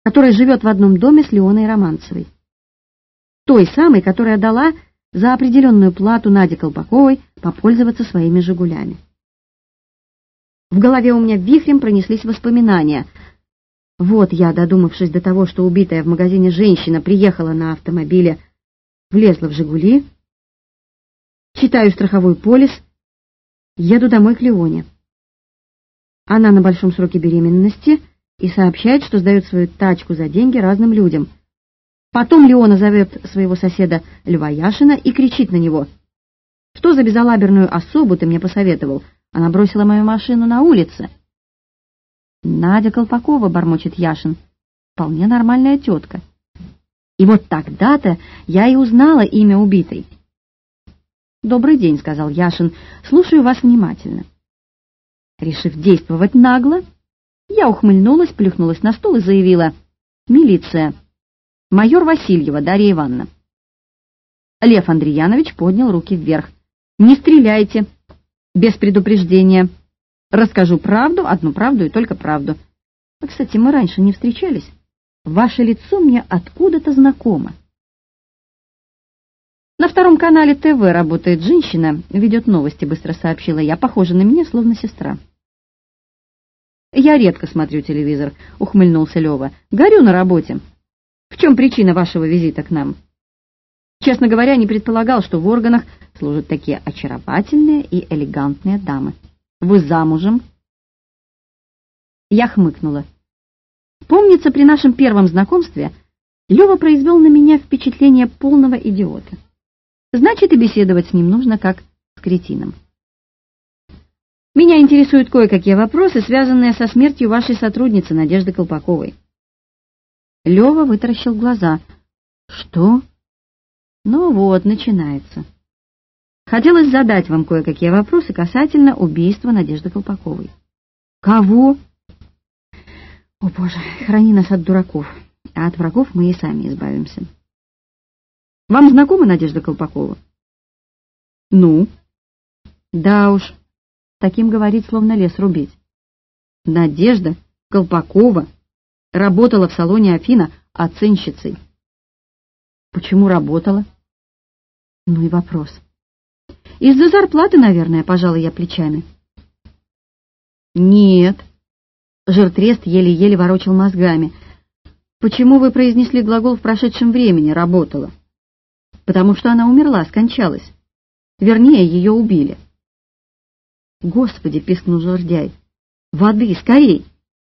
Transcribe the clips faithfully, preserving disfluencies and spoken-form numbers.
которая живет в одном доме с Леоной Романцевой. Той самой, которая дала за определенную плату Наде Колпаковой попользоваться своими «Жигулями». В голове у меня вихрем пронеслись воспоминания. Вот я, додумавшись до того, что убитая в магазине женщина приехала на автомобиле, влезла в «Жигули», читаю страховой полис, еду домой к Леоне. Она на большом сроке беременности и сообщает, что сдает свою тачку за деньги разным людям. Потом Леона зовет своего соседа Льва Яшина и кричит на него: «Что за безалаберную особу ты мне посоветовал? Она бросила мою машину на улице». «Надя Колпакова», — бормочет Яшин, — «вполне нормальная тетка». И вот тогда-то я и узнала имя убитой. «Добрый день», — сказал Яшин, — «слушаю вас внимательно». Решив действовать нагло, я ухмыльнулась, плюхнулась на стул и заявила: «Милиция. Майор Васильева Дарья Ивановна». Лев Андреянович поднял руки вверх. «Не стреляйте. Без предупреждения. Расскажу правду, одну правду и только правду. А, кстати, мы раньше не встречались. Ваше лицо мне откуда-то знакомо». «На втором канале ТВ работает женщина, ведет новости», — быстро сообщила я. «Похожа на меня, словно сестра». «Я редко смотрю телевизор», — ухмыльнулся Лева. «Горю на работе. В чем причина вашего визита к нам?» Честно говоря, не предполагал, что в органах служат такие очаровательные и элегантные дамы. «Вы замужем?» Я хмыкнула. Помнится, при нашем первом знакомстве Лева произвел на меня впечатление полного идиота. Значит, и беседовать с ним нужно как с кретином. «Меня интересуют кое-какие вопросы, связанные со смертью вашей сотрудницы Надежды Колпаковой». Лева вытаращил глаза. «Что?» «Ну вот, начинается. Хотелось задать вам кое-какие вопросы касательно убийства Надежды Колпаковой». «Кого?» «О, Боже, храни нас от дураков, а от врагов мы и сами избавимся». «Вам знакома Надежда Колпакова?» «Ну?» «Да уж, таким говорить, словно лес рубить. Надежда Колпакова работала в салоне Афина оценщицей». «Почему работала?» «Ну и вопрос. Из-за зарплаты, наверное», — пожала я плечами. «Нет». Жиртрест еле-еле ворочал мозгами. «Почему вы произнесли глагол в прошедшем времени «работала»?» «Потому что она умерла, скончалась. Вернее, ее убили». «Господи!» — пискнул жердяй. «Воды, скорей!»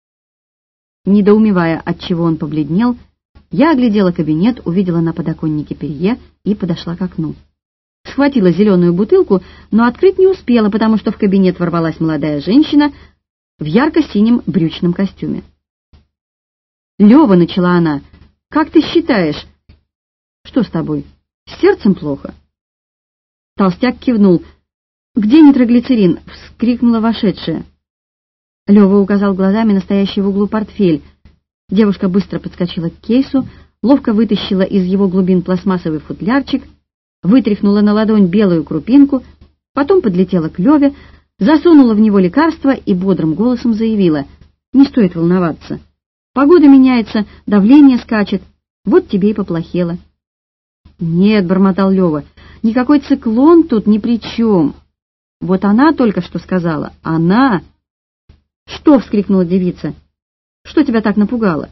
Недоумевая, отчего он побледнел, я оглядела кабинет, увидела на подоконнике перье и подошла к окну. Схватила зеленую бутылку, но открыть не успела, потому что в кабинет ворвалась молодая женщина в ярко-синем брючном костюме. «Лева», — начала она, — «как ты считаешь?» «Что с тобой? С сердцем плохо?» Толстяк кивнул. «Где нитроглицерин?» — вскрикнула вошедшая. Лева указал глазами настоящий в углу портфель. Девушка быстро подскочила к кейсу, ловко вытащила из его глубин пластмассовый футлярчик, вытряхнула на ладонь белую крупинку, потом подлетела к Леве, засунула в него лекарство и бодрым голосом заявила: «Не стоит волноваться. Погода меняется, давление скачет, вот тебе и поплохело». «Нет», — бормотал Лева, — «никакой циклон тут ни при чем. Вот она только что сказала. Она...» «Что?» — вскрикнула девица. «Что тебя так напугало?»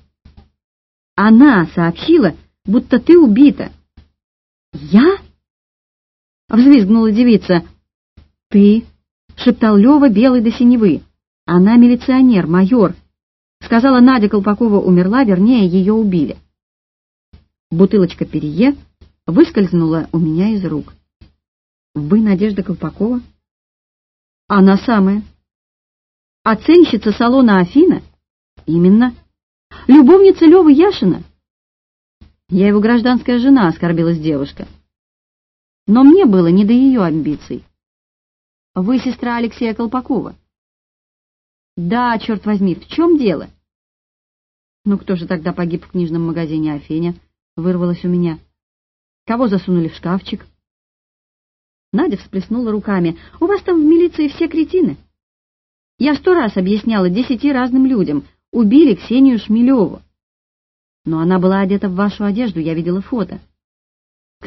«Она сообщила, будто ты убита». «Я?» — взвизгнула девица. «Ты?» — шептал Лева, белый до синевы. «Она милиционер, майор. Сказала, Надя Колпакова умерла, вернее, ее убили». Бутылочка перье выскользнула у меня из рук. «Вы Надежда Колпакова?» «Она самая». «Оценщица салона Афина?» «Именно». «Любовница Левы Яшина?» «Я его гражданская жена», — оскорбилась девушка. «Но мне было не до ее амбиций». «Вы сестра Алексея Колпакова?» «Да, черт возьми, в чем дело?» «Ну кто же тогда погиб в книжном магазине Афеня?» — вырвалось у меня. «Кого засунули в шкафчик?» Надя всплеснула руками. «У вас там в милиции все кретины. Я сто раз объясняла десяти разным людям. Убили Ксению Шмелеву. Но она была одета в вашу одежду, я видела фото.